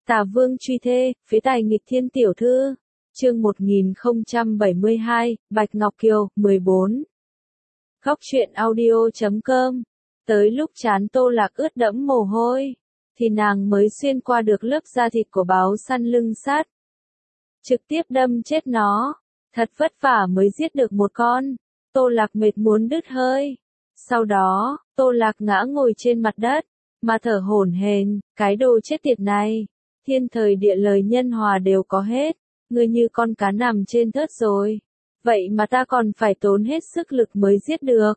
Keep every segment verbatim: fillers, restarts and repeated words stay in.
Tả Vương truy thê, phế tài nghịch thiên tiểu thư. Chương một nghìn không trăm bảy mươi hai, Bạch Ngọc Kiều, mười bốn. Góc truyện audio chấm com. Tới lúc trán Tô Lạc ướt đẫm mồ hôi, thì nàng mới xuyên qua được lớp da thịt của báo săn lưng sắt. Trực tiếp đâm chết nó. Thật vất vả mới giết được một con. Tô Lạc mệt muốn đứt hơi. Sau đó, Tô Lạc ngã ngồi trên mặt đất, mà thở hổn hển, cái đồ chết tiệt này. Thiên thời địa lợi nhân hòa đều có hết. Ngươi như con cá nằm trên thớt rồi. Vậy mà ta còn phải tốn hết sức lực mới giết được.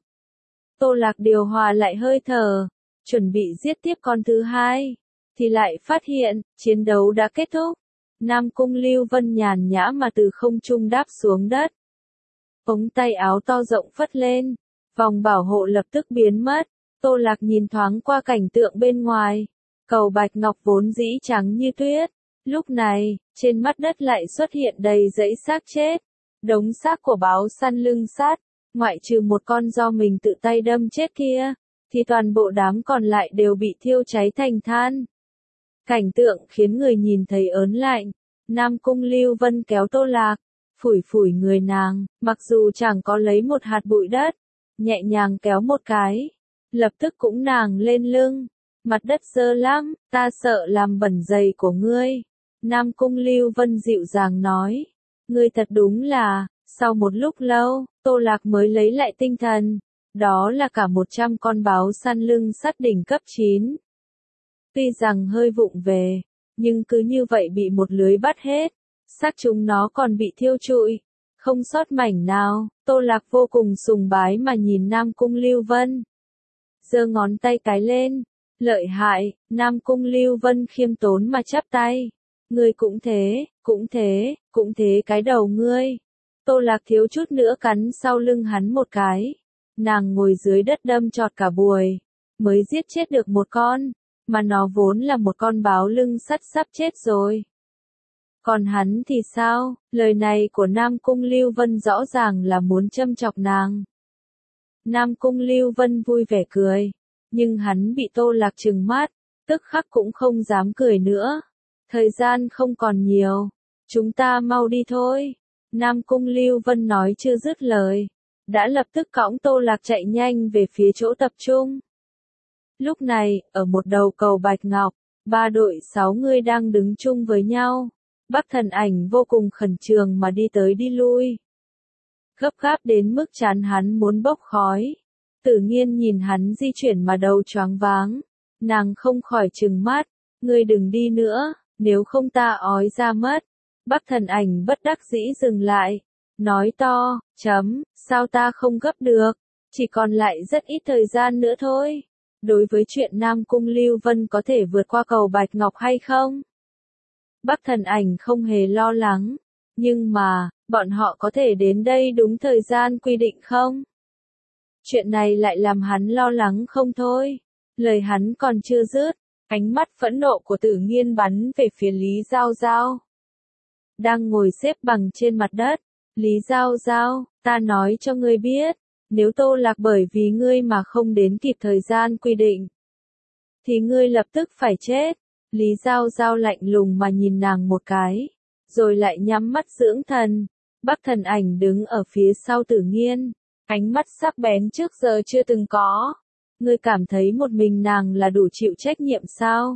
Tô Lạc điều hòa lại hơi thở, chuẩn bị giết tiếp con thứ hai, thì lại phát hiện, chiến đấu đã kết thúc. Nam Cung Lưu Vân nhàn nhã mà từ không trung đáp xuống đất. Ống tay áo to rộng phất lên, vòng bảo hộ lập tức biến mất. Tô Lạc nhìn thoáng qua cảnh tượng bên ngoài. Cầu Bạch Ngọc vốn dĩ trắng như tuyết. Lúc này, trên mặt đất lại xuất hiện đầy dãy xác chết. Đống xác của báo săn lưng sắt, ngoại trừ một con do mình tự tay đâm chết kia, thì toàn bộ đám còn lại đều bị thiêu cháy thành than. Cảnh tượng khiến người nhìn thấy ớn lạnh. Nam Cung Lưu Vân kéo Tô Lạc, phủi phủi người nàng, mặc dù chẳng có lấy một hạt bụi đất, nhẹ nhàng kéo một cái, lập tức cũng nàng lên lưng. Mặt đất dơ lắm, ta sợ làm bẩn giày của ngươi. Nam Cung Lưu Vân dịu dàng nói, ngươi thật đúng là. Sau một lúc lâu, Tô Lạc mới lấy lại tinh thần. Đó là cả một trăm con báo săn lưng sắt đỉnh cấp chín. Tuy rằng hơi vụng về, nhưng cứ như vậy bị một lưới bắt hết. Xác chúng nó còn bị thiêu trụi, không sót mảnh nào. Tô Lạc vô cùng sùng bái mà nhìn Nam Cung Lưu Vân. Giơ ngón tay cái lên. Lợi hại. Nam Cung Lưu Vân khiêm tốn mà chắp tay. Ngươi cũng thế, cũng thế, cũng thế cái đầu ngươi. Tô Lạc thiếu chút nữa cắn sau lưng hắn một cái. Nàng ngồi dưới đất đâm trọt cả buổi, mới giết chết được một con, mà nó vốn là một con báo lưng sắt sắp chết rồi. Còn hắn thì sao? Lời này của Nam Cung Lưu Vân rõ ràng là muốn châm chọc nàng. Nam Cung Lưu Vân vui vẻ cười, nhưng hắn bị Tô Lạc trừng mắt, tức khắc cũng không dám cười nữa. Thời gian không còn nhiều, chúng ta mau đi thôi. Nam Cung Lưu Vân nói chưa dứt lời, đã lập tức cõng Tô Lạc chạy nhanh về phía chỗ tập trung. Lúc này, ở một đầu cầu Bạch Ngọc, ba đội sáu người đang đứng chung với nhau. Bắc Thần Ảnh vô cùng khẩn trương mà đi tới đi lui. Gấp gáp đến mức trán hắn muốn bốc khói. Tử Nghiên nhìn hắn di chuyển mà đầu choáng váng. Nàng không khỏi trừng mắt, ngươi đừng đi nữa, nếu không ta ói ra mất. Bắc Thần Ảnh bất đắc dĩ dừng lại, nói to, chấm, sao ta không gấp được, chỉ còn lại rất ít thời gian nữa thôi. Đối với chuyện Nam Cung Lưu Vân có thể vượt qua cầu Bạch Ngọc hay không, Bắc Thần Ảnh không hề lo lắng, nhưng mà, bọn họ có thể đến đây đúng thời gian quy định không? Chuyện này lại làm hắn lo lắng không thôi. Lời hắn còn chưa dứt, ánh mắt phẫn nộ của Tử Nghiên bắn về phía Lý Giao Giao. Đang ngồi xếp bằng trên mặt đất. Lý Giao Giao, ta nói cho ngươi biết, nếu Tô Lạc bởi vì ngươi mà không đến kịp thời gian quy định, thì ngươi lập tức phải chết. Lý Giao Giao lạnh lùng mà nhìn nàng một cái, rồi lại nhắm mắt dưỡng thần. Bắc Thần Ảnh đứng ở phía sau Tử Nghiên, ánh mắt sắc bén trước giờ chưa từng có. Ngươi cảm thấy một mình nàng là đủ chịu trách nhiệm sao?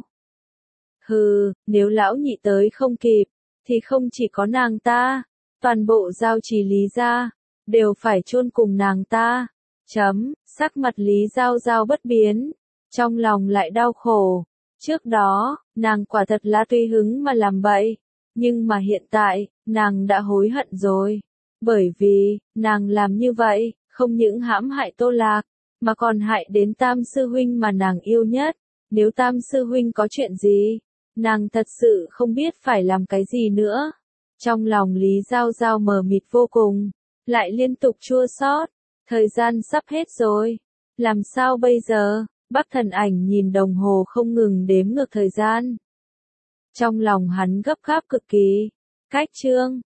Hừ, nếu lão nhị tới không kịp, thì không chỉ có nàng ta, toàn bộ Giao Trì Lý gia đều phải chôn cùng nàng ta. Chấm, sắc mặt Lý Giao Giao bất biến, trong lòng lại đau khổ. Trước đó, nàng quả thật là tùy hứng mà làm bậy, nhưng mà hiện tại, nàng đã hối hận rồi. Bởi vì, nàng làm như vậy, không những hãm hại Tô Lạc, mà còn hại đến Tam sư huynh mà nàng yêu nhất. Nếu Tam sư huynh có chuyện gì, nàng thật sự không biết phải làm cái gì nữa. Trong lòng Lý Giao Giao mờ mịt vô cùng, lại liên tục chua xót. Thời gian sắp hết rồi, làm sao bây giờ? Bắc Thần Ảnh nhìn đồng hồ không ngừng đếm ngược thời gian. Trong lòng hắn gấp gáp cực kỳ. Cách chương